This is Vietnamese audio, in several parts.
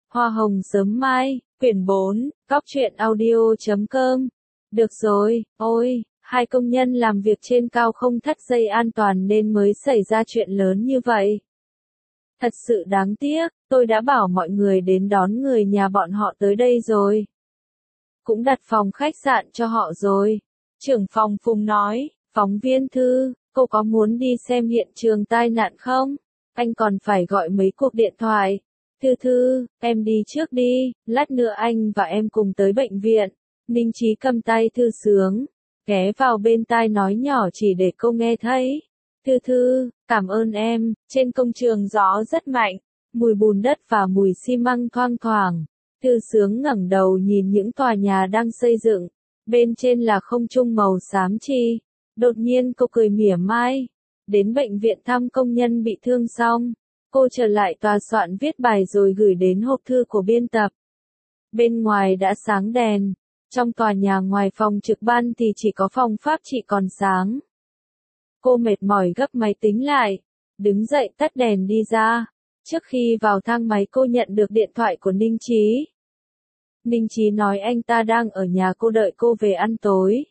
Hoa hồng sớm mai, quyển 4, góc truyện audio.com. Được rồi, ôi, hai công nhân làm việc trên cao không thắt dây an toàn nên mới xảy ra chuyện lớn như vậy. Thật sự đáng tiếc, tôi đã bảo mọi người đến đón người nhà bọn họ tới đây rồi. Cũng đặt phòng khách sạn cho họ rồi. Trưởng phòng Phùng nói, phóng viên Thư, cô có muốn đi xem hiện trường tai nạn không? Anh còn phải gọi mấy cuộc điện thoại. Thư, em đi trước đi, lát nữa anh và em cùng tới bệnh viện. Ninh Chí cầm tay Thư Sướng, ghé vào bên tai nói nhỏ chỉ để cô nghe thấy. Thư, cảm ơn em, trên công trường gió rất mạnh, mùi bùn đất và mùi xi măng thoang thoảng. Thư Sướng ngẩng đầu nhìn những tòa nhà đang xây dựng, bên trên là không trung màu xám chi. Đột nhiên cô cười mỉa mai. Đến bệnh viện thăm công nhân bị thương xong, cô trở lại tòa soạn viết bài rồi gửi đến hộp thư của biên tập. Bên ngoài đã sáng đèn, trong tòa nhà ngoài phòng trực ban thì chỉ có phòng pháp trị còn sáng. Cô mệt mỏi gấp máy tính lại, đứng dậy tắt đèn đi ra. Trước khi vào thang máy cô nhận được điện thoại của Ninh Chí. Ninh Chí nói anh ta đang ở nhà cô đợi cô về ăn tối.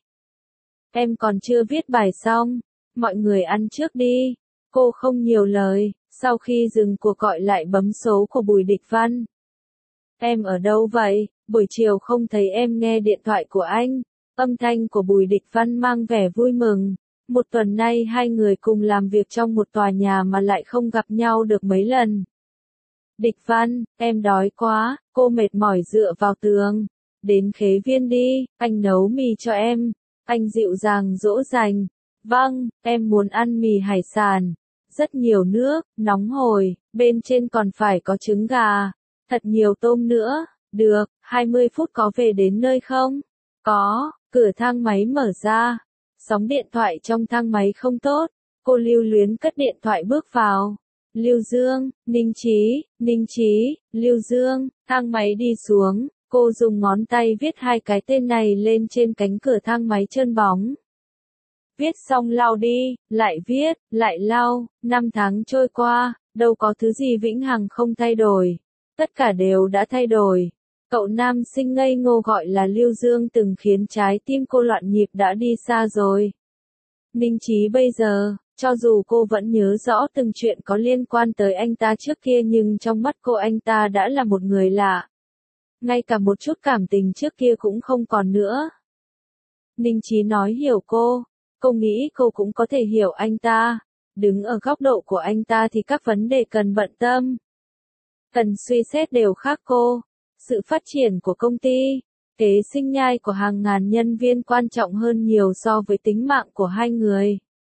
Em còn chưa viết bài xong, mọi người ăn trước đi. Cô không nhiều lời, sau khi dừng cuộc gọi lại bấm số của Bùi Địch Văn. Em ở đâu vậy? Buổi chiều không thấy em nghe điện thoại của anh. Âm thanh của Bùi Địch Văn mang vẻ vui mừng. Một tuần nay hai người cùng làm việc trong một tòa nhà mà lại không gặp nhau được mấy lần. Địch Văn, em đói quá, cô mệt mỏi dựa vào tường. Đến Khế Viên đi, anh nấu mì cho em. Anh dịu dàng dỗ dành. Vâng, em muốn ăn mì hải sản. Rất nhiều nước, nóng hổi, bên trên còn phải có trứng gà. Thật nhiều tôm nữa. Được, 20 phút có về đến nơi không? Có, cửa thang máy mở ra. Sóng điện thoại trong thang máy không tốt. Cô lưu luyến cất điện thoại bước vào. Lưu Dương, Ninh Chí, Lưu Dương, thang máy đi xuống. Cô dùng ngón tay viết hai cái tên này lên trên cánh cửa thang máy trơn bóng. Viết xong lau đi, lại viết, lại lau, 5 tháng trôi qua, đâu có thứ gì vĩnh hằng không thay đổi. Tất cả đều đã thay đổi. Cậu nam sinh ngây ngô gọi là Lưu Dương từng khiến trái tim cô loạn nhịp đã đi xa rồi. Ninh Chí bây giờ, cho dù cô vẫn nhớ rõ từng chuyện có liên quan tới anh ta trước kia nhưng trong mắt cô anh ta đã là một người lạ. Ngay cả một chút cảm tình trước kia cũng không còn nữa. Ninh Chí nói hiểu cô nghĩ cô cũng có thể hiểu anh ta. Đứng ở góc độ của anh ta thì các vấn đề cần bận tâm, cần suy xét đều khác cô. Sự phát triển của công ty, kế sinh nhai của hàng ngàn nhân viên quan trọng hơn nhiều so với tính mạng của hai người.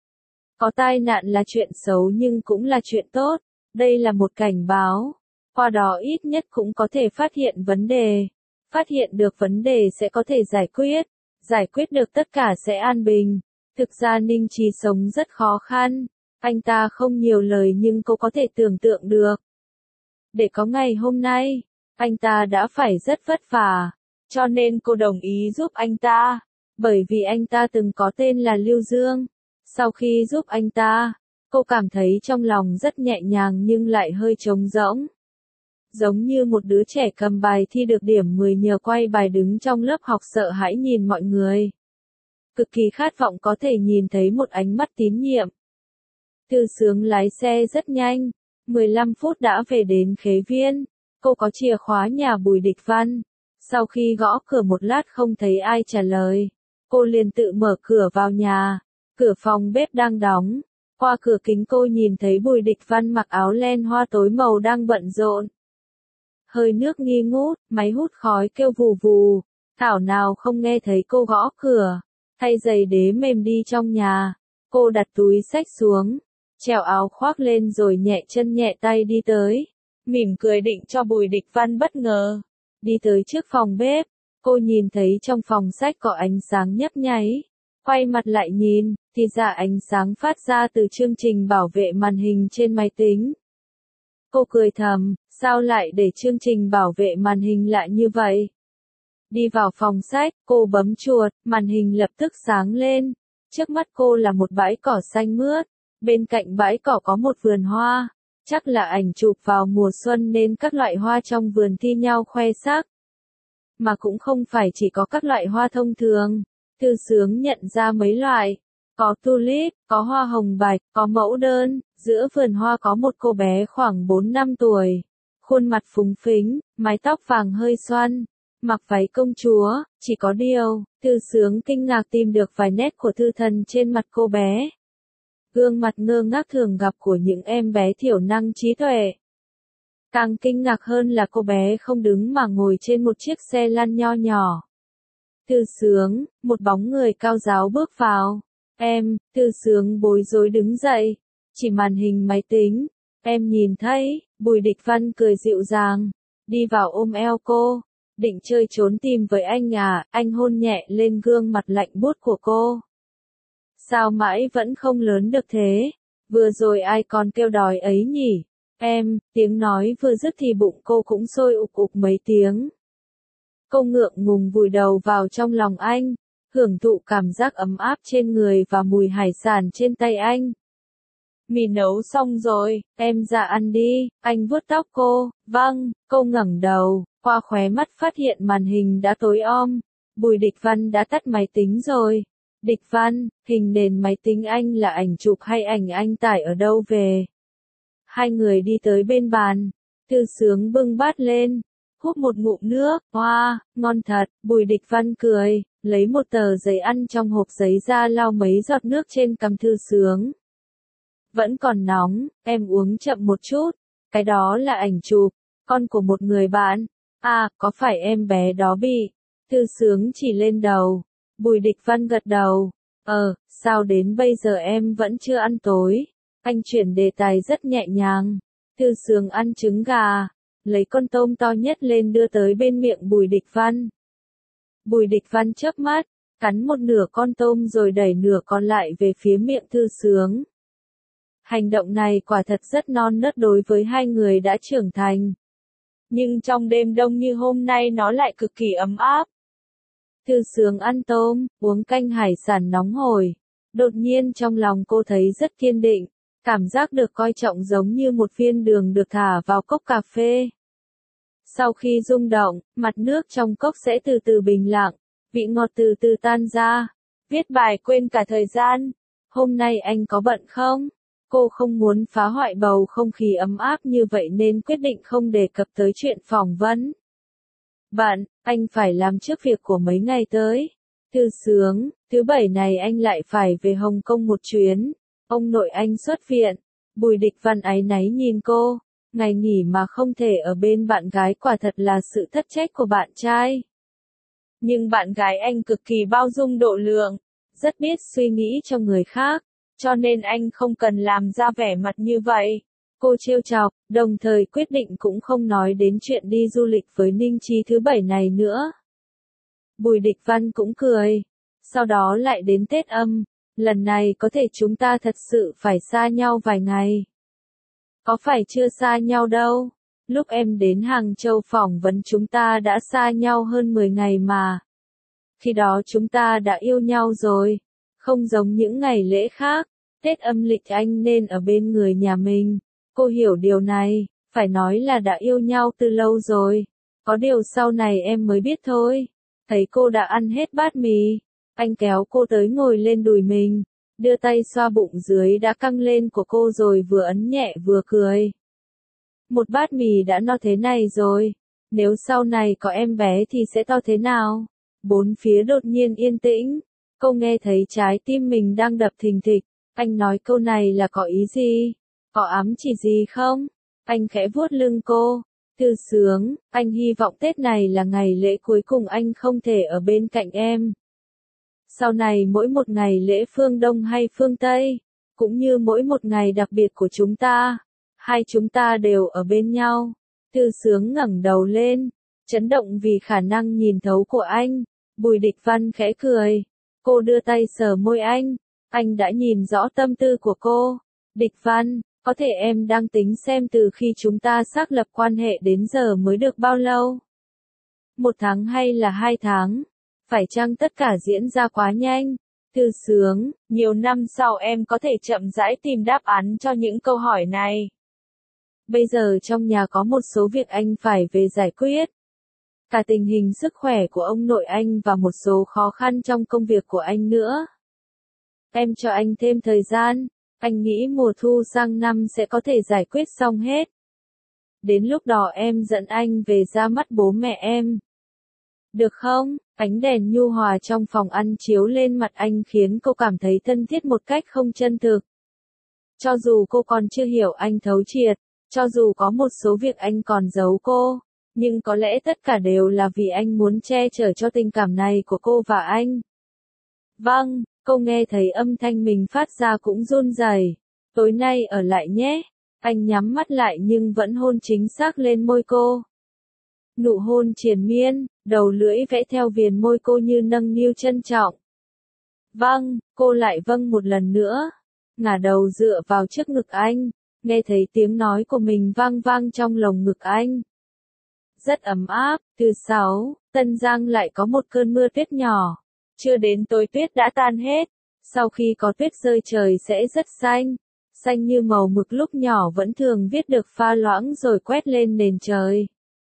Có tai nạn là chuyện xấu nhưng cũng là chuyện tốt. Đây là một cảnh báo. Qua đó ít nhất cũng có thể phát hiện vấn đề. Phát hiện được vấn đề sẽ có thể giải quyết được tất cả sẽ an bình. Thực ra Ninh Chí sống rất khó khăn. Anh ta không nhiều lời nhưng cô có thể tưởng tượng được. Để có ngày hôm nay, anh ta đã phải rất vất vả. Cho nên cô đồng ý giúp anh ta. Bởi vì anh ta từng có tên là Lưu Dương. Sau khi giúp anh ta, cô cảm thấy trong lòng rất nhẹ nhàng nhưng lại hơi trống rỗng. Giống như một đứa trẻ cầm bài thi được điểm 10 nhờ quay bài đứng trong lớp học sợ hãi nhìn mọi người. Cực kỳ khát vọng có thể nhìn thấy một ánh mắt tín nhiệm. Thư Sướng lái xe rất nhanh, 15 phút đã về đến Khế Viên. Cô có chìa khóa nhà Bùi Địch Văn. Sau khi gõ cửa một lát không thấy ai trả lời, cô liền tự mở cửa vào nhà. Cửa phòng bếp đang đóng. Qua cửa kính cô nhìn thấy Bùi Địch Văn mặc áo len hoa tối màu đang bận rộn. Hơi nước nghi ngút, máy hút khói kêu vù vù. Thảo nào không nghe thấy cô gõ cửa. Thay giày đế mềm đi trong nhà. Cô đặt túi xách xuống, trèo áo khoác lên rồi nhẹ chân nhẹ tay đi tới. Mỉm cười định cho Bùi Địch Văn bất ngờ. Đi tới trước phòng bếp, cô nhìn thấy trong phòng sách có ánh sáng nhấp nháy. Quay mặt lại nhìn, thì ra ánh sáng phát ra từ chương trình bảo vệ màn hình trên máy tính. Cô cười thầm, sao lại để chương trình bảo vệ màn hình lại như vậy? Đi vào phòng sách, cô bấm chuột, màn hình lập tức sáng lên. Trước mắt cô là một bãi cỏ xanh mướt. Bên cạnh bãi cỏ có một vườn hoa. Chắc là ảnh chụp vào mùa xuân nên các loại hoa trong vườn thi nhau khoe sắc. Mà cũng không phải chỉ có các loại hoa thông thường. Thư Sướng nhận ra mấy loại. Có tulip, có hoa hồng bạch, có mẫu đơn. Giữa vườn hoa có một cô bé khoảng 4-5 tuổi. Khuôn mặt phúng phính, mái tóc vàng hơi xoăn. Mặc váy công chúa, chỉ có điều, Thư Sướng kinh ngạc tìm được vài nét của thư thần trên mặt cô bé. Gương mặt ngơ ngác thường gặp của những em bé thiểu năng trí tuệ. Càng kinh ngạc hơn là cô bé không đứng mà ngồi trên một chiếc xe lăn nho nhỏ. Thư Sướng, một bóng người cao ráo bước vào. Thư Sướng bối rối đứng dậy. Chỉ màn hình máy tính. Em nhìn thấy, Bùi Địch Văn cười dịu dàng. Đi vào ôm eo cô. Định chơi trốn tìm với anh à, anh hôn nhẹ lên gương mặt lạnh buốt của cô. Sao mãi vẫn không lớn được thế? Vừa rồi ai còn kêu đói ấy nhỉ? Tiếng nói vừa dứt thì bụng cô cũng sôi ục ục mấy tiếng. Cô ngượng ngùng vùi đầu vào trong lòng anh, hưởng thụ cảm giác ấm áp trên người và mùi hải sản trên tay anh. Mì nấu xong rồi, em ra ăn đi, anh vuốt tóc cô, vâng, cô ngẩng đầu, qua khóe mắt phát hiện màn hình đã tối om. Bùi Địch Văn đã tắt máy tính rồi. Địch Văn, hình nền máy tính anh là ảnh chụp hay ảnh anh tải ở đâu về? Hai người đi tới bên bàn. Thư Sướng bưng bát lên, húp một ngụm nước, wow, ngon thật. Bùi Địch Văn cười, lấy một tờ giấy ăn trong hộp giấy ra lau mấy giọt nước trên cằm Thư Sướng. Vẫn còn nóng, em uống chậm một chút. Cái đó là ảnh chụp, con của một người bạn. À, có phải em bé đó bị? Thư Sướng chỉ lên đầu. Bùi Địch Văn gật đầu. Sao đến bây giờ em vẫn chưa ăn tối? Anh chuyển đề tài rất nhẹ nhàng. Thư Sướng ăn trứng gà, lấy con tôm to nhất lên đưa tới bên miệng Bùi Địch Văn. Bùi Địch Văn chớp mắt, cắn một nửa con tôm rồi đẩy nửa còn lại về phía miệng Thư Sướng. Hành động này quả thật rất non nớt đối với hai người đã trưởng thành. Nhưng trong đêm đông như hôm nay nó lại cực kỳ ấm áp. Thư Sướng ăn tôm, uống canh hải sản nóng hổi. Đột nhiên trong lòng cô thấy rất kiên định, cảm giác được coi trọng giống như một viên đường được thả vào cốc cà phê. Sau khi rung động, mặt nước trong cốc sẽ từ từ bình lặng, vị ngọt từ từ tan ra. Viết bài quên cả thời gian. Hôm nay anh có bận không? Cô không muốn phá hoại bầu không khí ấm áp như vậy nên quyết định không đề cập tới chuyện phỏng vấn. Bạn, anh phải làm trước việc của mấy ngày tới. Thư Sướng, thứ bảy này anh lại phải về Hồng Kông một chuyến. Ông nội anh xuất viện. Bùi Địch Văn áy náy nhìn cô. Ngày nghỉ mà không thể ở bên bạn gái quả thật là sự thất trách của bạn trai. Nhưng bạn gái anh cực kỳ bao dung độ lượng, rất biết suy nghĩ cho người khác, cho nên anh không cần làm ra vẻ mặt như vậy. Cô trêu chọc, đồng thời quyết định cũng không nói đến chuyện đi du lịch với Ninh Chi thứ bảy này nữa. Bùi Địch Văn cũng cười. Sau đó lại đến Tết Âm, lần này có thể chúng ta thật sự phải xa nhau vài ngày. Có phải chưa xa nhau đâu, lúc em đến Hàng Châu phỏng vấn chúng ta đã xa nhau hơn 10 ngày mà. Khi đó chúng ta đã yêu nhau rồi, không giống những ngày lễ khác, Tết âm lịch anh nên ở bên người nhà mình. Cô hiểu điều này, phải nói là đã yêu nhau từ lâu rồi. Có điều sau này em mới biết thôi. Thấy cô đã ăn hết bát mì, anh kéo cô tới ngồi lên đùi mình, đưa tay xoa bụng dưới đã căng lên của cô rồi vừa ấn nhẹ vừa cười. Một bát mì đã no thế này rồi, nếu sau này có em bé thì sẽ to thế nào? Bốn phía đột nhiên yên tĩnh, cô nghe thấy trái tim mình đang đập thình thịch. Anh nói câu này là có ý gì? Có ám chỉ gì không? Anh khẽ vuốt lưng cô. Thư Sướng, anh hy vọng Tết này là ngày lễ cuối cùng anh không thể ở bên cạnh em. Sau này mỗi một ngày lễ phương Đông hay phương Tây, cũng như mỗi một ngày đặc biệt của chúng ta, hai chúng ta đều ở bên nhau. Thư Sướng ngẩng đầu lên, chấn động vì khả năng nhìn thấu của anh. Bùi Địch Văn khẽ cười. Cô đưa tay sờ môi anh đã nhìn rõ tâm tư của cô. Địch Văn, có thể em đang tính xem từ khi chúng ta xác lập quan hệ đến giờ mới được bao lâu? 1 tháng hay là 2 tháng? Phải chăng tất cả diễn ra quá nhanh? Thư Sướng, nhiều năm sau em có thể chậm rãi tìm đáp án cho những câu hỏi này. Bây giờ trong nhà có một số việc anh phải về giải quyết. Cả tình hình sức khỏe của ông nội anh và một số khó khăn trong công việc của anh nữa. Em cho anh thêm thời gian, anh nghĩ mùa thu sang năm sẽ có thể giải quyết xong hết. Đến lúc đó em dẫn anh về ra mắt bố mẹ em. Được không? Ánh đèn nhu hòa trong phòng ăn chiếu lên mặt anh khiến cô cảm thấy thân thiết một cách không chân thực. Cho dù cô còn chưa hiểu anh thấu triệt, cho dù có một số việc anh còn giấu cô, nhưng có lẽ tất cả đều là vì anh muốn che chở cho tình cảm này của cô và anh. Vâng, cô nghe thấy âm thanh mình phát ra cũng run rẩy. Tối nay ở lại nhé. Anh nhắm mắt lại nhưng vẫn hôn chính xác lên môi cô. Nụ hôn triền miên, đầu lưỡi vẽ theo viền môi cô như nâng niu trân trọng. Vâng, cô lại vâng một lần nữa. Ngả đầu dựa vào trước ngực anh, nghe thấy tiếng nói của mình vang vang trong lồng ngực anh. Rất ấm áp. Thứ 6, Tân Giang lại có một cơn mưa tuyết nhỏ. Chưa đến tối tuyết đã tan hết. Sau khi có tuyết rơi trời sẽ rất xanh. Xanh như màu mực lúc nhỏ vẫn thường viết được pha loãng rồi quét lên nền trời.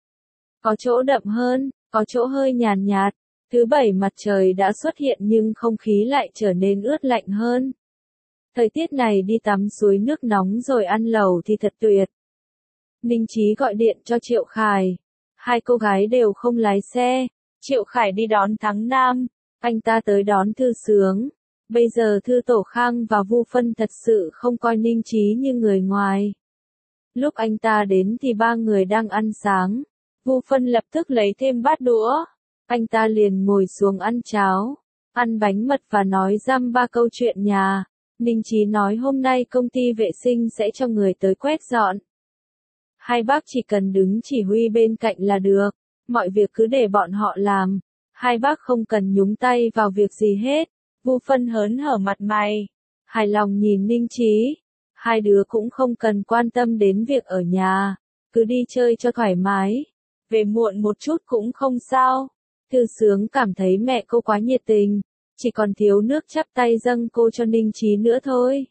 Có chỗ đậm hơn, có chỗ hơi nhàn nhạt. Thứ 7 mặt trời đã xuất hiện nhưng không khí lại trở nên ướt lạnh hơn. Thời tiết này đi tắm suối nước nóng rồi ăn lẩu thì thật tuyệt. Ninh Chí gọi điện cho Triệu Khải. Hai cô gái đều không lái xe. Triệu Khải đi đón Thắng Nam. Anh ta tới đón Thư Sướng. Bây giờ Thư Tổ Khang và Vu Phân thật sự không coi Ninh Chí như người ngoài. Lúc anh ta đến thì ba người đang ăn sáng. Vu Phân lập tức lấy thêm bát đũa. Anh ta liền ngồi xuống ăn cháo, ăn bánh mật và nói dăm ba câu chuyện nhà. Ninh Chí nói hôm nay công ty vệ sinh sẽ cho người tới quét dọn. Hai bác chỉ cần đứng chỉ huy bên cạnh là được, mọi việc cứ để bọn họ làm. Hai bác không cần nhúng tay vào việc gì hết. Vu Phân hớn hở mặt mày, hài lòng nhìn Ninh Chí. Hai đứa cũng không cần quan tâm đến việc ở nhà, cứ đi chơi cho thoải mái. Về muộn một chút cũng không sao. Thư Sướng cảm thấy mẹ cô quá nhiệt tình, chỉ còn thiếu nước chắp tay dâng cô cho Ninh Chí nữa thôi.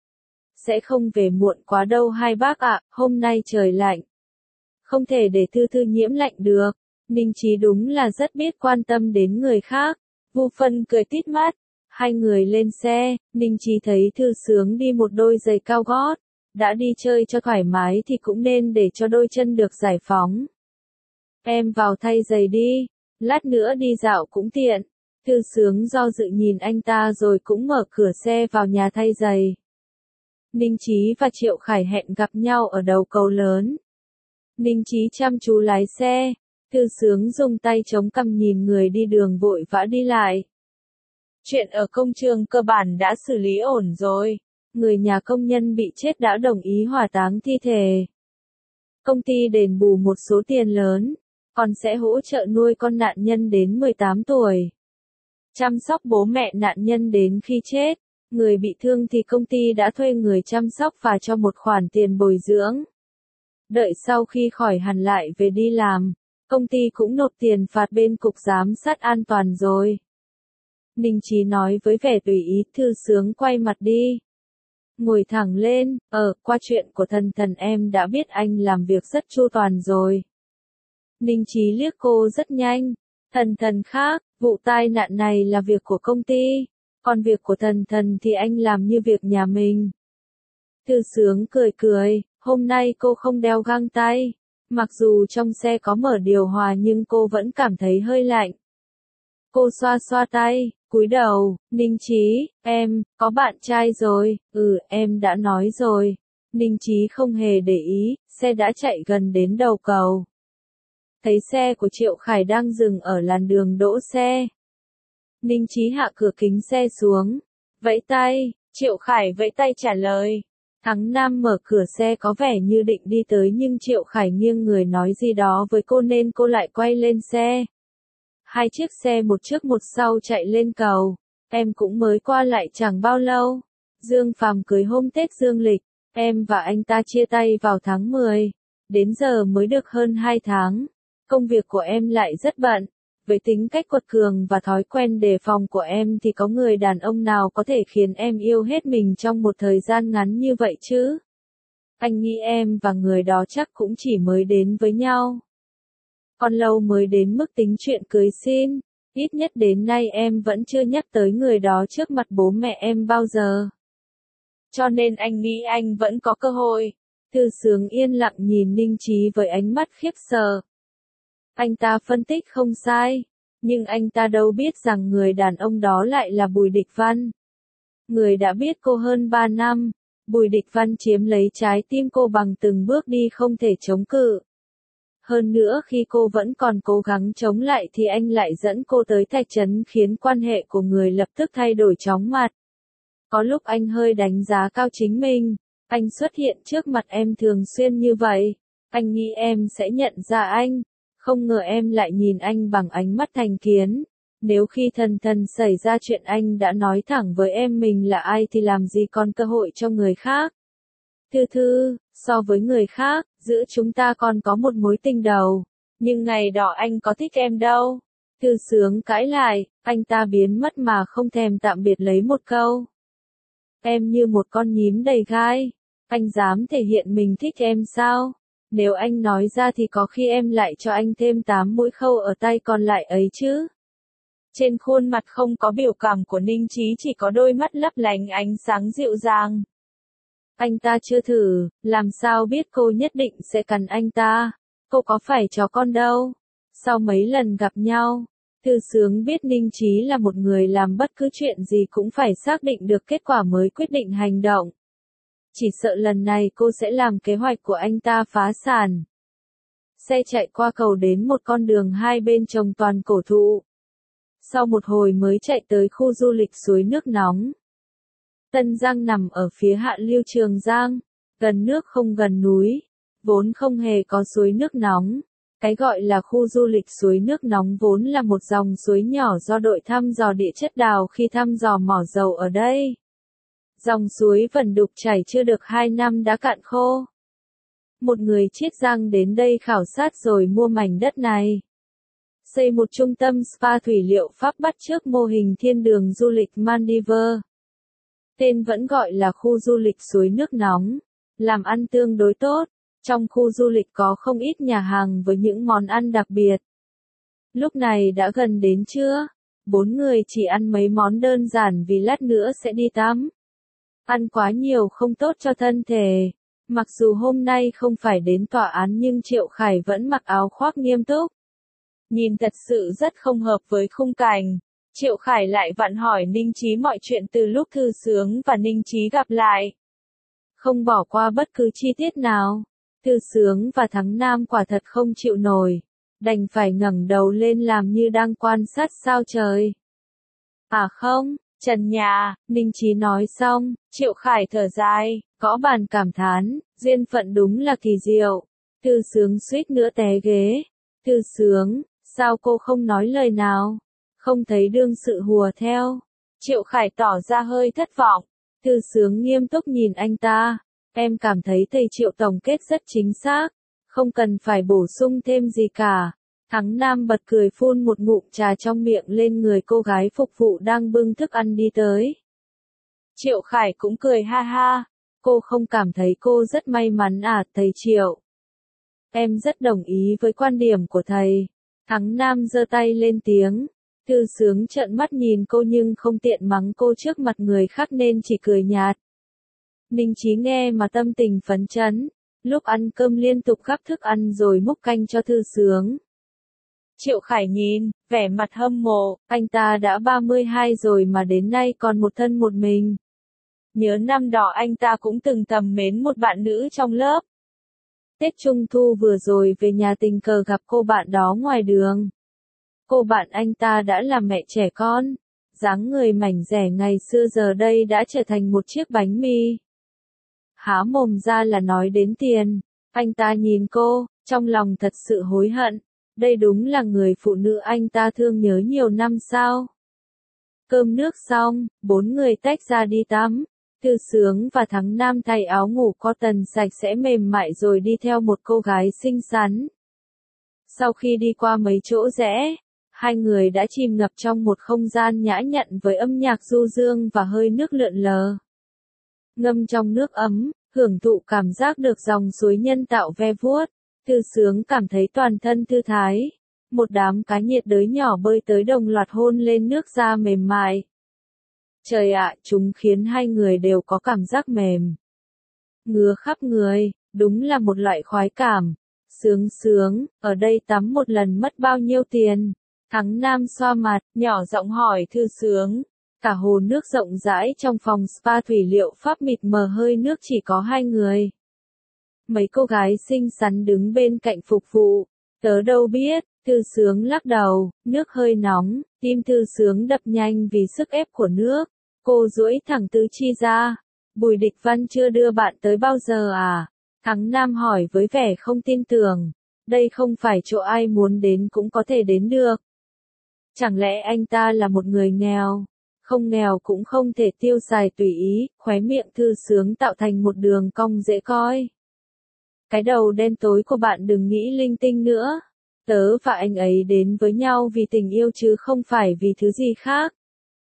Sẽ không về muộn quá đâu hai bác ạ, hôm nay trời lạnh. Không thể để Thư Thư nhiễm lạnh được. Ninh Chí đúng là rất biết quan tâm đến người khác. Vu Phân cười tít mắt. Hai người lên xe, Ninh Chí thấy Thư Sướng đi một đôi giày cao gót. Đã đi chơi cho thoải mái thì cũng nên để cho đôi chân được giải phóng. Em vào thay giày đi, lát nữa đi dạo cũng tiện. Thư Sướng do dự nhìn anh ta rồi cũng mở cửa xe vào nhà thay giày. Ninh Chí và Triệu Khải hẹn gặp nhau ở đầu cầu lớn. Ninh Chí chăm chú lái xe, Thư Sướng dùng tay chống cằm nhìn người đi đường vội vã đi lại. Chuyện ở công trường cơ bản đã xử lý ổn rồi. Người nhà công nhân bị chết đã đồng ý hỏa táng thi thể. Công ty đền bù một số tiền lớn, còn sẽ hỗ trợ nuôi con nạn nhân đến 18 tuổi. Chăm sóc bố mẹ nạn nhân đến khi chết. Người bị thương thì công ty đã thuê người chăm sóc và cho một khoản tiền bồi dưỡng. Đợi sau khi khỏi hẳn lại về đi làm, công ty cũng nộp tiền phạt bên cục giám sát an toàn rồi. Ninh Chí nói với vẻ tùy ý. Thư Sướng quay mặt đi. Ngồi thẳng lên, qua chuyện của Thần Thần em đã biết anh làm việc rất chu toàn rồi. Ninh Chí liếc cô rất nhanh. Thần Thần khác, vụ tai nạn này là việc của công ty, còn việc của Thần Thần thì anh làm như việc nhà mình. Thư Sướng cười cười, hôm nay cô không đeo găng tay. Mặc dù trong xe có mở điều hòa nhưng cô vẫn cảm thấy hơi lạnh. Cô xoa xoa tay, cúi đầu. Ninh Chí, em, có bạn trai rồi, em đã nói rồi. Ninh Chí không hề để ý, xe đã chạy gần đến đầu cầu. Thấy xe của Triệu Khải đang dừng ở làn đường đỗ xe. Ninh Chí hạ cửa kính xe xuống, vẫy tay. Triệu Khải vẫy tay trả lời. Thắng Nam mở cửa xe có vẻ như định đi tới nhưng Triệu Khải nghiêng người nói gì đó với cô nên cô lại quay lên xe. Hai chiếc xe một trước một sau chạy lên cầu. Em cũng mới qua lại chẳng bao lâu. Dương Phàm cưới hôm Tết dương lịch. Em và anh ta chia tay vào tháng 10. Đến giờ mới được hơn 2 tháng. Công việc của em lại rất bận. Với tính cách quật cường và thói quen đề phòng của em thì có người đàn ông nào có thể khiến em yêu hết mình trong một thời gian ngắn như vậy chứ? Anh nghĩ em và người đó chắc cũng chỉ mới đến với nhau. Còn lâu mới đến mức tính chuyện cưới xin. Ít nhất đến nay em vẫn chưa nhắc tới người đó trước mặt bố mẹ em bao giờ. Cho nên anh nghĩ anh vẫn có cơ hội. Thư Sướng yên lặng nhìn Ninh Chí với ánh mắt khiếp sợ. Anh ta phân tích không sai. Nhưng anh ta đâu biết rằng người đàn ông đó lại là Bùi Địch Văn. Người đã biết cô hơn 3 năm. Bùi Địch Văn chiếm lấy trái tim cô bằng từng bước đi không thể chống cự. Hơn nữa khi cô vẫn còn cố gắng chống lại thì anh lại dẫn cô tới Thạch Trấn khiến quan hệ của người lập tức thay đổi chóng mặt. Có lúc anh hơi đánh giá cao chính mình. Anh xuất hiện trước mặt em thường xuyên như vậy. Anh nghĩ em sẽ nhận ra anh. Không ngờ em lại nhìn anh bằng ánh mắt thành kiến. Nếu khi thân xảy ra chuyện anh đã nói thẳng với em mình là ai thì làm gì còn cơ hội cho người khác. Thư, so với người khác, giữa chúng ta còn có một mối tình đầu. Nhưng ngày đó anh có thích em đâu. Thư Sướng cãi lại, anh ta biến mất mà không thèm tạm biệt lấy một câu. Em như một con nhím đầy gai. Anh dám thể hiện mình thích em sao? Nếu anh nói ra thì có khi em lại cho anh thêm 8 mũi khâu ở tay còn lại ấy chứ. Trên khuôn mặt không có biểu cảm của Ninh Chí chỉ có đôi mắt lấp lánh ánh sáng dịu dàng. Anh ta chưa thử, làm sao biết cô nhất định sẽ cắn anh ta. Cô có phải chó con đâu. Sau mấy lần gặp nhau, Thư Sướng biết Ninh Chí là một người làm bất cứ chuyện gì cũng phải xác định được kết quả mới quyết định hành động. Chỉ sợ lần này cô sẽ làm kế hoạch của anh ta phá sản. Xe chạy qua cầu đến một con đường hai bên trồng toàn cổ thụ. Sau một hồi mới chạy tới khu du lịch suối nước nóng. Tân Giang nằm ở phía hạ lưu Trường Giang, gần nước không gần núi, vốn không hề có suối nước nóng. Cái gọi là khu du lịch suối nước nóng vốn là một dòng suối nhỏ do đội thăm dò địa chất đào khi thăm dò mỏ dầu ở đây. Dòng suối Vẩn Đục chảy chưa được 2 năm đã cạn khô. Một người Chiết Giang đến đây khảo sát rồi mua mảnh đất này. Xây một trung tâm spa thủy liệu Pháp bắt chước mô hình thiên đường du lịch Maldives. Tên vẫn gọi là khu du lịch suối nước nóng. Làm ăn tương đối tốt. Trong khu du lịch có không ít nhà hàng với những món ăn đặc biệt. Lúc này đã gần đến trưa. 4 người chỉ ăn mấy món đơn giản vì lát nữa sẽ đi tắm. Ăn quá nhiều không tốt cho thân thể. Mặc dù hôm nay không phải đến tòa án nhưng Triệu Khải vẫn mặc áo khoác nghiêm túc. Nhìn thật sự rất không hợp với khung cảnh. Triệu Khải lại vặn hỏi Ninh Chí mọi chuyện từ lúc Thư Sướng và Ninh Chí gặp lại. Không bỏ qua bất cứ chi tiết nào. Thư Sướng và Thắng Nam quả thật không chịu nổi. Đành phải ngẩng đầu lên làm như đang quan sát sao trời. À không, trần nhà, Ninh Chí nói xong, Triệu Khải thở dài, gõ bàn cảm thán, duyên phận đúng là kỳ diệu. Thư Sướng suýt nữa té ghế. Thư Sướng, sao cô không nói lời nào? Không thấy đương sự hùa theo. Triệu Khải tỏ ra hơi thất vọng. Thư Sướng nghiêm túc nhìn anh ta. Em cảm thấy thầy Triệu tổng kết rất chính xác. Không cần phải bổ sung thêm gì cả. Thắng Nam bật cười phun một ngụm trà trong miệng lên người cô gái phục vụ đang bưng thức ăn đi tới. Triệu Khải cũng cười ha ha. Cô không cảm thấy cô rất may mắn à thầy Triệu? Em rất đồng ý với quan điểm của thầy. Thắng Nam giơ tay lên tiếng. Thư Sướng trợn mắt nhìn cô nhưng không tiện mắng cô trước mặt người khác nên chỉ cười nhạt. Ninh Chí nghe mà tâm tình phấn chấn. Lúc ăn cơm liên tục gắp thức ăn rồi múc canh cho Thư Sướng. Triệu Khải nhìn, vẻ mặt hâm mộ, anh ta đã 32 rồi mà đến nay còn một thân một mình. Nhớ năm đó anh ta cũng từng thầm mến một bạn nữ trong lớp. Tết Trung Thu vừa rồi về nhà tình cờ gặp cô bạn đó ngoài đường. Cô bạn anh ta đã là mẹ trẻ con. Dáng người mảnh dẻ ngày xưa giờ đây đã trở thành một chiếc bánh mì. Há mồm ra là nói đến tiền. Anh ta nhìn cô, trong lòng thật sự hối hận. Đây đúng là người phụ nữ anh ta thương nhớ nhiều năm sao. Cơm nước xong, 4 người tách ra đi tắm. Thư Sướng và Thắng Nam thay áo ngủ cotton sạch sẽ mềm mại rồi đi theo một cô gái xinh xắn. Sau khi đi qua mấy chỗ rẽ, hai người đã chìm ngập trong một không gian nhã nhặn với âm nhạc du dương và hơi nước lượn lờ. Ngâm trong nước ấm, hưởng thụ cảm giác được dòng suối nhân tạo ve vuốt. Thư Sướng cảm thấy toàn thân thư thái. Một đám cá nhiệt đới nhỏ bơi tới đồng loạt hôn lên nước da mềm mại. Trời ạ, chúng khiến hai người đều có cảm giác mềm. Ngứa khắp người, đúng là một loại khoái cảm. Sướng sướng, ở đây tắm một lần mất bao nhiêu tiền? Thắng Nam xoa mặt, nhỏ giọng hỏi Thư Sướng. Cả hồ nước rộng rãi trong phòng spa thủy liệu Pháp mịt mờ hơi nước chỉ có hai người. Mấy cô gái xinh xắn đứng bên cạnh phục vụ. Tớ đâu biết, Thư Sướng lắc đầu, nước hơi nóng, tim Thư Sướng đập nhanh vì sức ép của nước. Cô duỗi thẳng tứ chi ra. Bùi Địch Văn chưa đưa bạn tới bao giờ à? Thắng Nam hỏi với vẻ không tin tưởng. Đây không phải chỗ ai muốn đến cũng có thể đến được. Chẳng lẽ anh ta là một người nghèo? Không nghèo cũng không thể tiêu xài tùy ý, khóe miệng Thư Sướng tạo thành một đường cong dễ coi. Cái đầu đen tối của bạn đừng nghĩ linh tinh nữa. Tớ và anh ấy đến với nhau vì tình yêu chứ không phải vì thứ gì khác.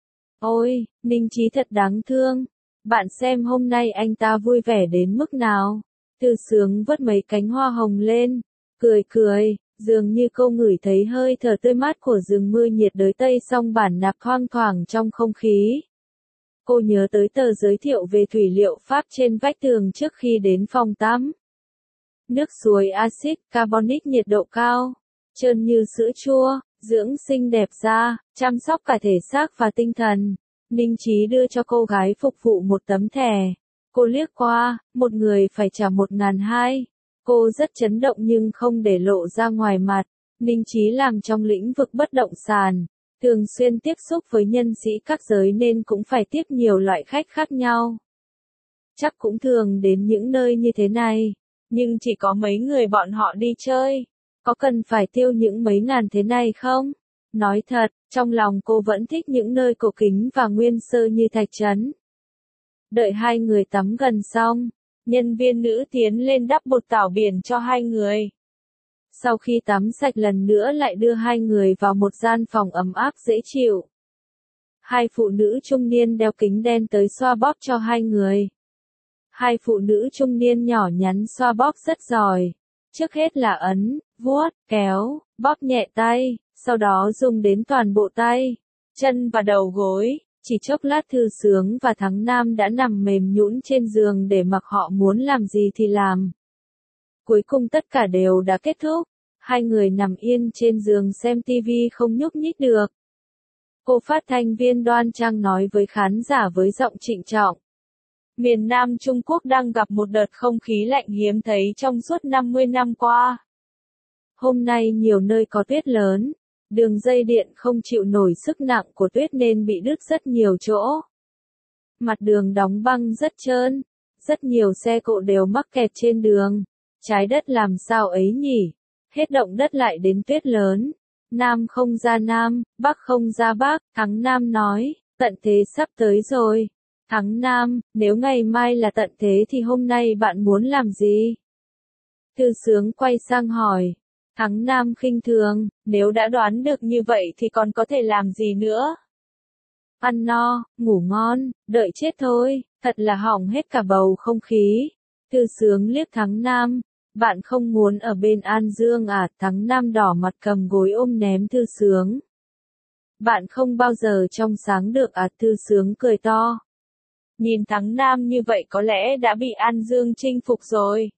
Ôi, Ninh Chí thật đáng thương. Bạn xem hôm nay anh ta vui vẻ đến mức nào. Thư Sướng vớt mấy cánh hoa hồng lên, cười cười, dường như cô ngửi thấy hơi thở tươi mát của rừng mưa nhiệt đới Tây song bản nạc thoang thoảng trong không khí. Cô nhớ tới tờ giới thiệu về thủy liệu Pháp trên vách tường trước khi đến phòng tắm. Nước suối axit carbonic nhiệt độ cao, trơn như sữa chua, dưỡng xinh đẹp da, chăm sóc cả thể xác và tinh thần. Ninh Chí đưa cho cô gái phục vụ một tấm thẻ. Cô liếc qua, một người phải trả 1.200. Cô rất chấn động nhưng không để lộ ra ngoài mặt. Ninh Chí làm trong lĩnh vực bất động sản, thường xuyên tiếp xúc với nhân sĩ các giới nên cũng phải tiếp nhiều loại khách khác nhau. Chắc cũng thường đến những nơi như thế này, nhưng chỉ có mấy người bọn họ đi chơi. Có cần phải tiêu những mấy ngàn thế này không? Nói thật, trong lòng cô vẫn thích những nơi cổ kính và nguyên sơ như Thạch Trấn. Đợi hai người tắm gần xong, nhân viên nữ tiến lên đắp bột tảo biển cho hai người. Sau khi tắm sạch lần nữa lại đưa hai người vào một gian phòng ấm áp dễ chịu. Hai phụ nữ trung niên đeo kính đen tới xoa bóp cho hai người. Hai phụ nữ trung niên nhỏ nhắn xoa bóp rất giỏi. Trước hết là ấn, vuốt, kéo, bóp nhẹ tay, sau đó dùng đến toàn bộ tay, chân và đầu gối. Chỉ chốc lát Thư Sướng và Thắng Nam đã nằm mềm nhũn trên giường để mặc họ muốn làm gì thì làm. Cuối cùng tất cả đều đã kết thúc. Hai người nằm yên trên giường xem tivi không nhúc nhích được. Cô phát thanh viên đoan trang nói với khán giả với giọng trịnh trọng. Miền Nam Trung Quốc đang gặp một đợt không khí lạnh hiếm thấy trong suốt 50 năm qua. Hôm nay nhiều nơi có tuyết lớn. Đường dây điện không chịu nổi sức nặng của tuyết nên bị đứt rất nhiều chỗ. Mặt đường đóng băng rất trơn. Rất nhiều xe cộ đều mắc kẹt trên đường. Trái đất làm sao ấy nhỉ? Hết động đất lại đến tuyết lớn. Nam không ra Nam, Bắc không ra Bắc. Thắng Nam nói, tận thế sắp tới rồi. Thắng Nam, nếu ngày mai là tận thế thì hôm nay bạn muốn làm gì? Thư Sướng quay sang hỏi. Thắng Nam khinh thường, nếu đã đoán được như vậy thì còn có thể làm gì nữa? Ăn no, ngủ ngon, đợi chết thôi, thật là hỏng hết cả bầu không khí. Thư Sướng liếc Thắng Nam, bạn không muốn ở bên An Dương à? Thắng Nam đỏ mặt cầm gối ôm ném Thư Sướng. Bạn không bao giờ trong sáng được à? Thư Sướng cười to. Nhìn Thắng Nam như vậy có lẽ đã bị An Dương chinh phục rồi.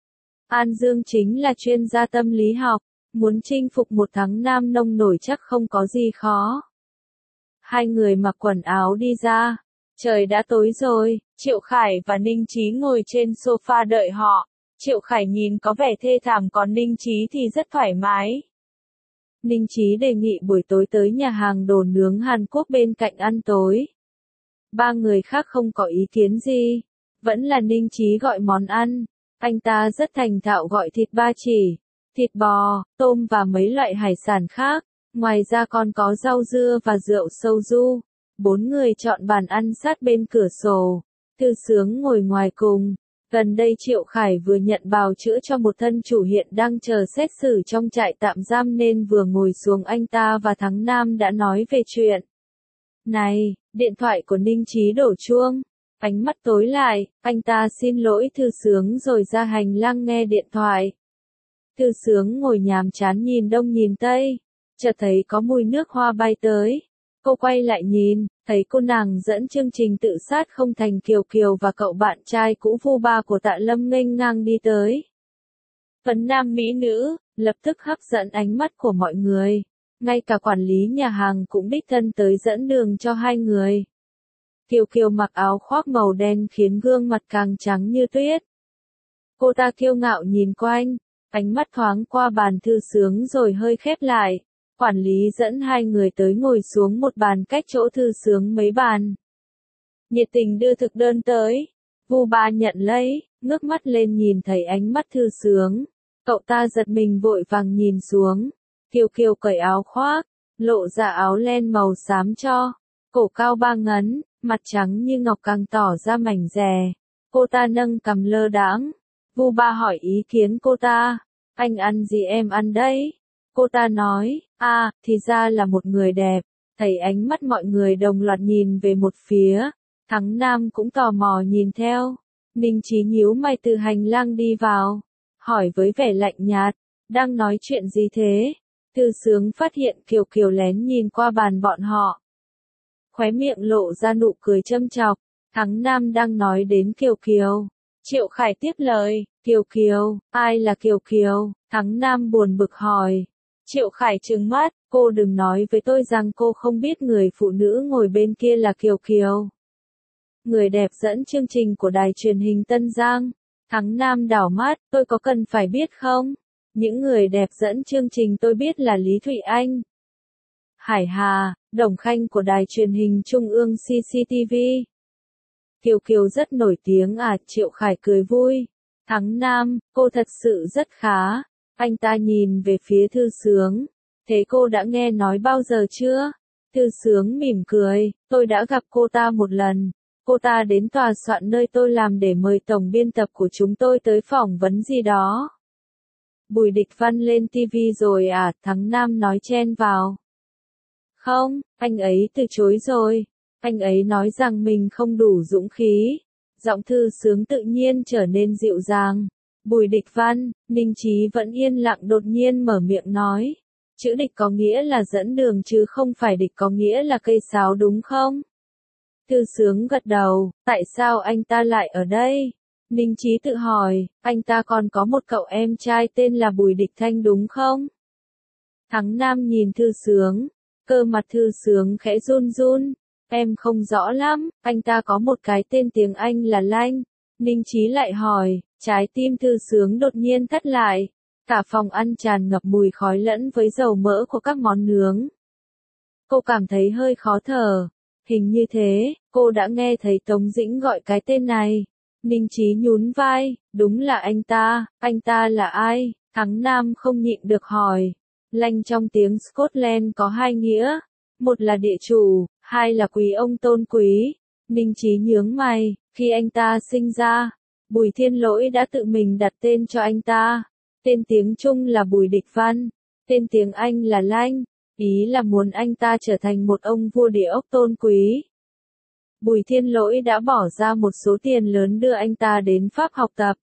An Dương chính là chuyên gia tâm lý học, muốn chinh phục một Thắng Nam nông nổi chắc không có gì khó. Hai người mặc quần áo đi ra. Trời đã tối rồi, Triệu Khải và Ninh Chí ngồi trên sofa đợi họ. Triệu Khải nhìn có vẻ thê thảm còn Ninh Chí thì rất thoải mái. Ninh Chí đề nghị buổi tối tới nhà hàng đồ nướng Hàn Quốc bên cạnh ăn tối. Ba người khác không có ý kiến gì. Vẫn là Ninh Chí gọi món ăn. Anh ta rất thành thạo gọi thịt ba chỉ, thịt bò, tôm và mấy loại hải sản khác. Ngoài ra còn có rau dưa và rượu soju. Bốn người chọn bàn ăn sát bên cửa sổ. Thư Sướng ngồi ngoài cùng. Gần đây Triệu Khải vừa nhận bào chữa cho một thân chủ hiện đang chờ xét xử trong trại tạm giam nên vừa ngồi xuống anh ta và Thắng Nam đã nói về chuyện. Này, điện thoại của Ninh Chí đổ chuông. Ánh mắt tối lại, anh ta xin lỗi Thư Sướng rồi ra hành lang nghe điện thoại. Thư Sướng ngồi nhàm chán nhìn đông nhìn tây, chợt thấy có mùi nước hoa bay tới. Cô quay lại nhìn, thấy cô nàng dẫn chương trình tự sát không thành Kiều Kiều và cậu bạn trai cũ Vu Ba của Tạ Lâm nghênh ngang đi tới. Phấn nam mỹ nữ, lập tức hấp dẫn ánh mắt của mọi người. Ngay cả quản lý nhà hàng cũng đích thân tới dẫn đường cho hai người. Kiều Kiều mặc áo khoác màu đen khiến gương mặt càng trắng như tuyết. Cô ta kiêu ngạo nhìn quanh, ánh mắt thoáng qua bàn Thư Sướng rồi hơi khép lại. Quản lý dẫn hai người tới ngồi xuống một bàn cách chỗ Thư Sướng mấy bàn. Nhiệt tình đưa thực đơn tới. Vu Ba nhận lấy, ngước mắt lên nhìn thấy ánh mắt Thư Sướng. Cậu ta giật mình vội vàng nhìn xuống. Kiều Kiều cởi áo khoác, lộ ra áo len màu xám cho. Cổ cao 3 ngấn, mặt trắng như ngọc càng tỏ ra mảnh dè. Cô ta nâng cằm lơ đãng. Vu Ba hỏi ý kiến cô ta. Anh ăn gì em ăn đấy? Cô ta nói, thì ra là một người đẹp. Thấy ánh mắt mọi người đồng loạt nhìn về một phía. Thắng Nam cũng tò mò nhìn theo. Ninh Chí nhíu mày từ hành lang đi vào. Hỏi với vẻ lạnh nhạt, đang nói chuyện gì thế? Thư Sướng phát hiện Kiều Kiều lén nhìn qua bàn bọn họ. Khóe miệng lộ ra nụ cười châm chọc. Thắng Nam đang nói đến Kiều Kiều. Triệu Khải tiếp lời, Kiều Kiều, ai là Kiều Kiều? Thắng Nam buồn bực hỏi. Triệu Khải trừng mắt, cô đừng nói với tôi rằng cô không biết người phụ nữ ngồi bên kia là Kiều Kiều. Người đẹp dẫn chương trình của đài truyền hình Tân Giang. Thắng Nam đảo mắt, tôi có cần phải biết không? Những người đẹp dẫn chương trình tôi biết là Lý Thụy Anh, Hải Hà, Đồng Khanh của đài truyền hình Trung ương CCTV. Kiều Kiều rất nổi tiếng à? Triệu Khải cười vui. Thắng Nam, cô thật sự rất khá. Anh ta nhìn về phía Thư Sướng. Thế cô đã nghe nói bao giờ chưa? Thư Sướng mỉm cười, tôi đã gặp cô ta một lần. Cô ta đến tòa soạn nơi tôi làm để mời tổng biên tập của chúng tôi tới phỏng vấn gì đó. Bùi Địch Văn lên TV rồi à? Thắng Nam nói chen vào. Không, anh ấy từ chối rồi. Anh ấy nói rằng mình không đủ dũng khí. Giọng Thư Sướng tự nhiên trở nên dịu dàng. Bùi Địch Văn, Ninh Chí vẫn yên lặng đột nhiên mở miệng nói. Chữ địch có nghĩa là dẫn đường chứ không phải địch có nghĩa là cây sáo đúng không? Thư Sướng gật đầu, tại sao anh ta lại ở đây? Ninh Chí tự hỏi, anh ta còn có một cậu em trai tên là Bùi Địch Thanh đúng không? Thắng Nam nhìn Thư Sướng, cơ mặt Thư Sướng khẽ run run. Em không rõ lắm, anh ta có một cái tên tiếng Anh là Lanh. Ninh Chí lại hỏi, trái tim Thư Sướng đột nhiên thắt lại. Cả phòng ăn tràn ngập mùi khói lẫn với dầu mỡ của các món nướng. Cô cảm thấy hơi khó thở. Hình như thế, cô đã nghe thấy Tống Dĩnh gọi cái tên này. Ninh Chí nhún vai, đúng là anh ta là ai? Thắng Nam không nhịn được hỏi. Lanh trong tiếng Scotland có hai nghĩa. Một là địa chủ, hai là quý ông tôn quý. Ninh Chí nhướng mày, khi anh ta sinh ra, Bùi Thiên Lỗi đã tự mình đặt tên cho anh ta. Tên tiếng Trung là Bùi Địch Văn, tên tiếng Anh là Lanh, ý là muốn anh ta trở thành một ông vua địa ốc tôn quý. Bùi Thiên Lỗi đã bỏ ra một số tiền lớn đưa anh ta đến Pháp học tập.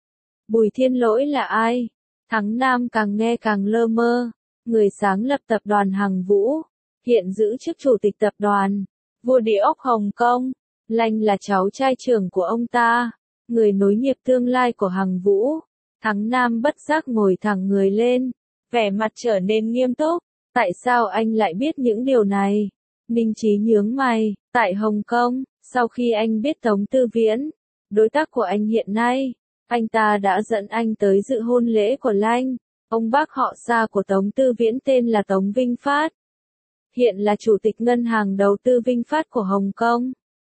Bùi Thiên Lỗi là ai? Thắng Nam càng nghe càng lơ mơ. Người sáng lập tập đoàn Hằng Vũ, hiện giữ chức chủ tịch tập đoàn, vua địa ốc Hồng Kông. Lanh là cháu trai trưởng của ông ta, người nối nghiệp tương lai của Hằng Vũ. Thắng Nam bất giác ngồi thẳng người lên, vẻ mặt trở nên nghiêm túc. Tại sao anh lại biết những điều này? Ninh Chí nhướng mày, tại Hồng Kông, sau khi anh biết Tống Tư Viễn, đối tác của anh hiện nay, anh ta đã dẫn anh tới dự hôn lễ của Lanh. Ông bác họ xa của Tống Tư Viễn tên là Tống Vinh Phát, hiện là chủ tịch ngân hàng đầu tư Vinh Phát của Hồng Kông.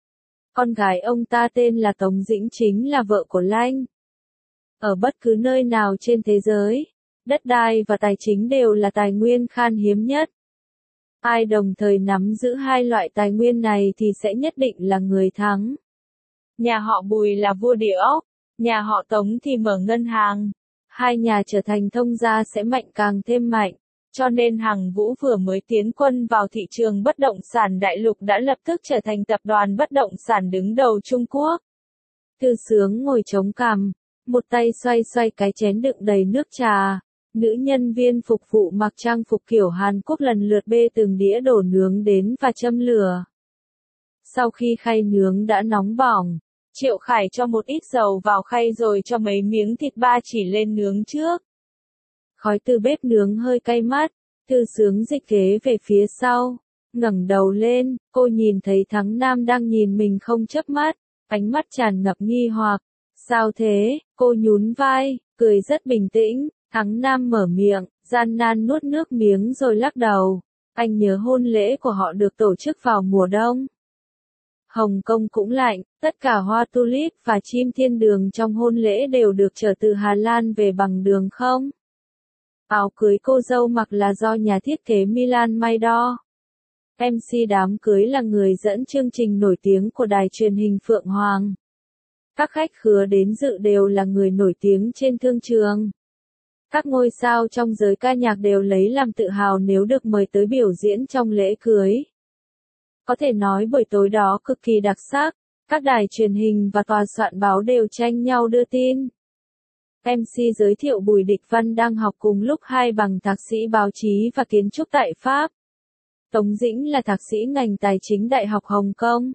Con gái ông ta tên là Tống Dĩnh chính là vợ của Lanh. Ở bất cứ nơi nào trên thế giới, đất đai và tài chính đều là tài nguyên khan hiếm nhất. Ai đồng thời nắm giữ hai loại tài nguyên này thì sẽ nhất định là người thắng. Nhà họ Bùi là vua địa ốc, nhà họ Tống thì mở ngân hàng. Hai nhà trở thành thông gia sẽ mạnh càng thêm mạnh. Cho nên Hằng Vũ vừa mới tiến quân vào thị trường bất động sản đại lục đã lập tức trở thành tập đoàn bất động sản đứng đầu Trung Quốc. Thư Sướng ngồi chống cằm, một tay xoay xoay cái chén đựng đầy nước trà. Nữ nhân viên phục vụ mặc trang phục kiểu Hàn Quốc lần lượt bê từng đĩa đồ nướng đến và châm lửa. Sau khi khay nướng đã nóng bỏng, Triệu Khải cho một ít dầu vào khay rồi cho mấy miếng thịt ba chỉ lên nướng trước. Khói từ bếp nướng hơi cay mắt, Thư Sướng dịch ghế về phía sau, ngẩng đầu lên, cô nhìn thấy Thắng Nam đang nhìn mình không chớp mắt, ánh mắt tràn ngập nghi hoặc. Sao thế? Cô nhún vai, cười rất bình tĩnh. Thắng Nam mở miệng, gian nan nuốt nước miếng rồi lắc đầu. Anh nhớ hôn lễ của họ được tổ chức vào mùa đông. Hồng Kông cũng lạnh, tất cả hoa tulip và chim thiên đường trong hôn lễ đều được chở từ Hà Lan về bằng đường không? Áo cưới cô dâu mặc là do nhà thiết kế Milan may đo. MC đám cưới là người dẫn chương trình nổi tiếng của đài truyền hình Phượng Hoàng. Các khách khứa đến dự đều là người nổi tiếng trên thương trường. Các ngôi sao trong giới ca nhạc đều lấy làm tự hào nếu được mời tới biểu diễn trong lễ cưới. Có thể nói buổi tối đó cực kỳ đặc sắc, các đài truyền hình và tòa soạn báo đều tranh nhau đưa tin. MC giới thiệu Bùi Địch Văn đang học cùng lúc 2 bằng thạc sĩ báo chí và kiến trúc tại Pháp. Tống Dĩnh là thạc sĩ ngành tài chính Đại học Hồng Kông.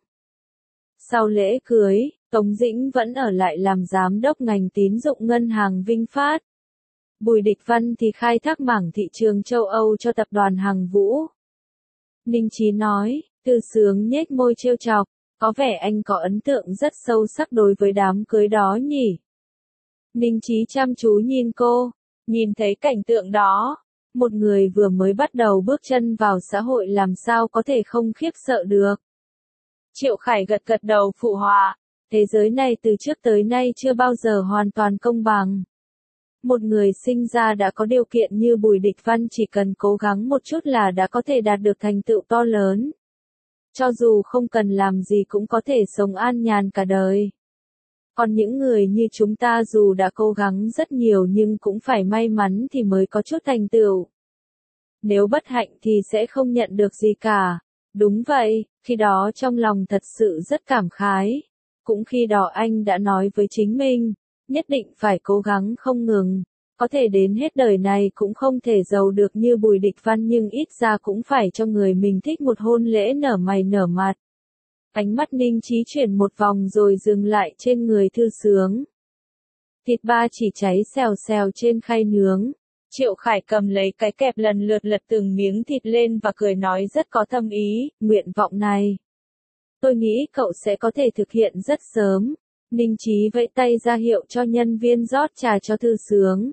Sau lễ cưới, Tống Dĩnh vẫn ở lại làm giám đốc ngành tín dụng ngân hàng Vinh Phát. Bùi Địch Văn thì khai thác mảng thị trường châu Âu cho tập đoàn Hằng Vũ. Ninh Chí nói, Thư Sướng nhếch môi trêu chọc, có vẻ anh có ấn tượng rất sâu sắc đối với đám cưới đó nhỉ. Ninh Chí chăm chú nhìn cô, nhìn thấy cảnh tượng đó, một người vừa mới bắt đầu bước chân vào xã hội làm sao có thể không khiếp sợ được. Triệu Khải gật gật đầu phụ họa, thế giới này từ trước tới nay chưa bao giờ hoàn toàn công bằng. Một người sinh ra đã có điều kiện như Bùi Địch Văn chỉ cần cố gắng một chút là đã có thể đạt được thành tựu to lớn. Cho dù không cần làm gì cũng có thể sống an nhàn cả đời. Còn những người như chúng ta dù đã cố gắng rất nhiều nhưng cũng phải may mắn thì mới có chút thành tựu. Nếu bất hạnh thì sẽ không nhận được gì cả. Đúng vậy, khi đó trong lòng thật sự rất cảm khái. Cũng khi đó anh đã nói với chính mình, nhất định phải cố gắng không ngừng. Có thể đến hết đời này cũng không thể giàu được như Bùi Địch Văn nhưng ít ra cũng phải cho người mình thích một hôn lễ nở mày nở mặt. Ánh mắt Ninh Chí chuyển một vòng rồi dừng lại trên người Thư Sướng. Thịt ba chỉ cháy xèo xèo trên khay nướng. Triệu Khải cầm lấy cái kẹp lần lượt lật từng miếng thịt lên và cười nói rất có thâm ý, nguyện vọng này. Tôi nghĩ cậu sẽ có thể thực hiện rất sớm. Ninh Chí vẫy tay ra hiệu cho nhân viên rót trà cho Thư Sướng.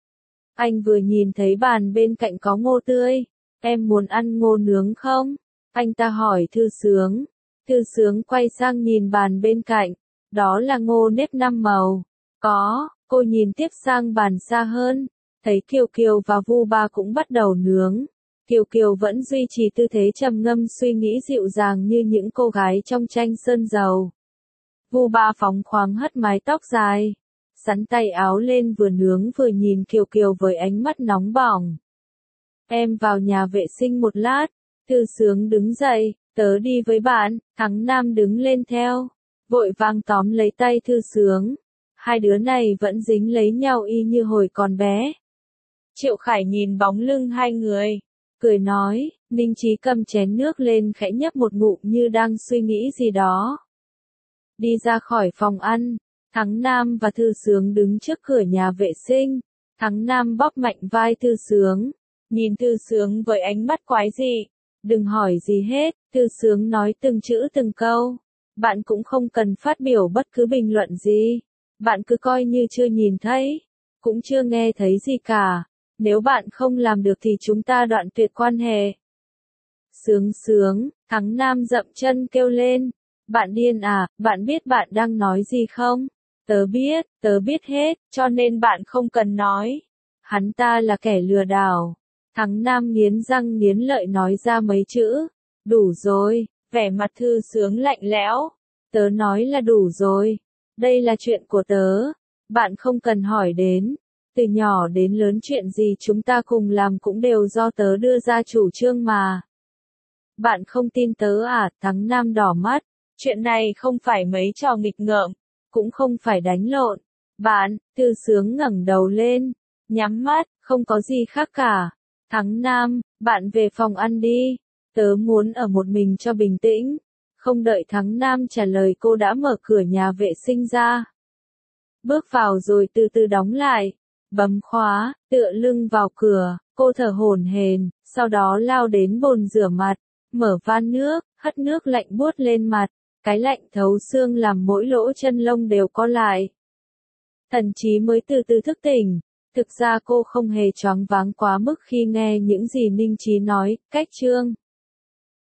Anh vừa nhìn thấy bàn bên cạnh có ngô tươi. Em muốn ăn ngô nướng không? Anh ta hỏi Thư Sướng. Thư Sướng quay sang nhìn bàn bên cạnh. Đó là ngô nếp 5 màu. Có, cô nhìn tiếp sang bàn xa hơn. Thấy Kiều Kiều và Vu Ba cũng bắt đầu nướng. Kiều Kiều vẫn duy trì tư thế trầm ngâm suy nghĩ dịu dàng như những cô gái trong tranh sơn dầu. Vu Ba phóng khoáng hất mái tóc dài, sắn tay áo lên vừa nướng vừa nhìn Kiều Kiều với ánh mắt nóng bỏng. Em vào nhà vệ sinh một lát. Thư Sướng đứng dậy, tớ đi với bạn. Thắng Nam đứng lên theo, vội vàng tóm lấy tay Thư Sướng. Hai đứa này vẫn dính lấy nhau y như hồi còn bé. Triệu Khải nhìn bóng lưng hai người, cười nói, Ninh Chí cầm chén nước lên khẽ nhấp một ngụm như đang suy nghĩ gì đó. Đi ra khỏi phòng ăn, Thắng Nam và Thư Sướng đứng trước cửa nhà vệ sinh. Thắng Nam bóp mạnh vai Thư Sướng, nhìn Thư Sướng với ánh mắt quái dị. Đừng hỏi gì hết, Thư Sướng nói từng chữ từng câu. Bạn cũng không cần phát biểu bất cứ bình luận gì. Bạn cứ coi như chưa nhìn thấy, cũng chưa nghe thấy gì cả. Nếu bạn không làm được thì chúng ta đoạn tuyệt quan hệ. Sướng Sướng, Thắng Nam dậm chân kêu lên. Bạn điên à, bạn biết bạn đang nói gì không? Tớ biết hết, cho nên bạn không cần nói. Hắn ta là kẻ lừa đảo. Thắng Nam nghiến răng nghiến lợi nói ra mấy chữ. Đủ rồi, vẻ mặt Thư Sướng lạnh lẽo. Tớ nói là đủ rồi. Đây là chuyện của tớ. Bạn không cần hỏi đến. Từ nhỏ đến lớn chuyện gì chúng ta cùng làm cũng đều do tớ đưa ra chủ trương mà. Bạn không tin tớ à? Thắng Nam đỏ mắt. Chuyện này không phải mấy trò nghịch ngợm, cũng không phải đánh lộn. Bạn, Tư Sướng ngẩng đầu lên, nhắm mắt, không có gì khác cả. Thắng Nam, bạn về phòng ăn đi. Tớ muốn ở một mình cho bình tĩnh. Không đợi Thắng Nam trả lời cô đã mở cửa nhà vệ sinh ra. Bước vào rồi từ từ đóng lại. Bấm khóa, tựa lưng vào cửa, cô thở hổn hển, sau đó lao đến bồn rửa mặt, mở van nước, hất nước lạnh buốt lên mặt, cái lạnh thấu xương làm mỗi lỗ chân lông đều co lại. Thần trí mới từ từ thức tỉnh, thực ra cô không hề choáng váng quá mức khi nghe những gì Ninh Chí nói, cách chương.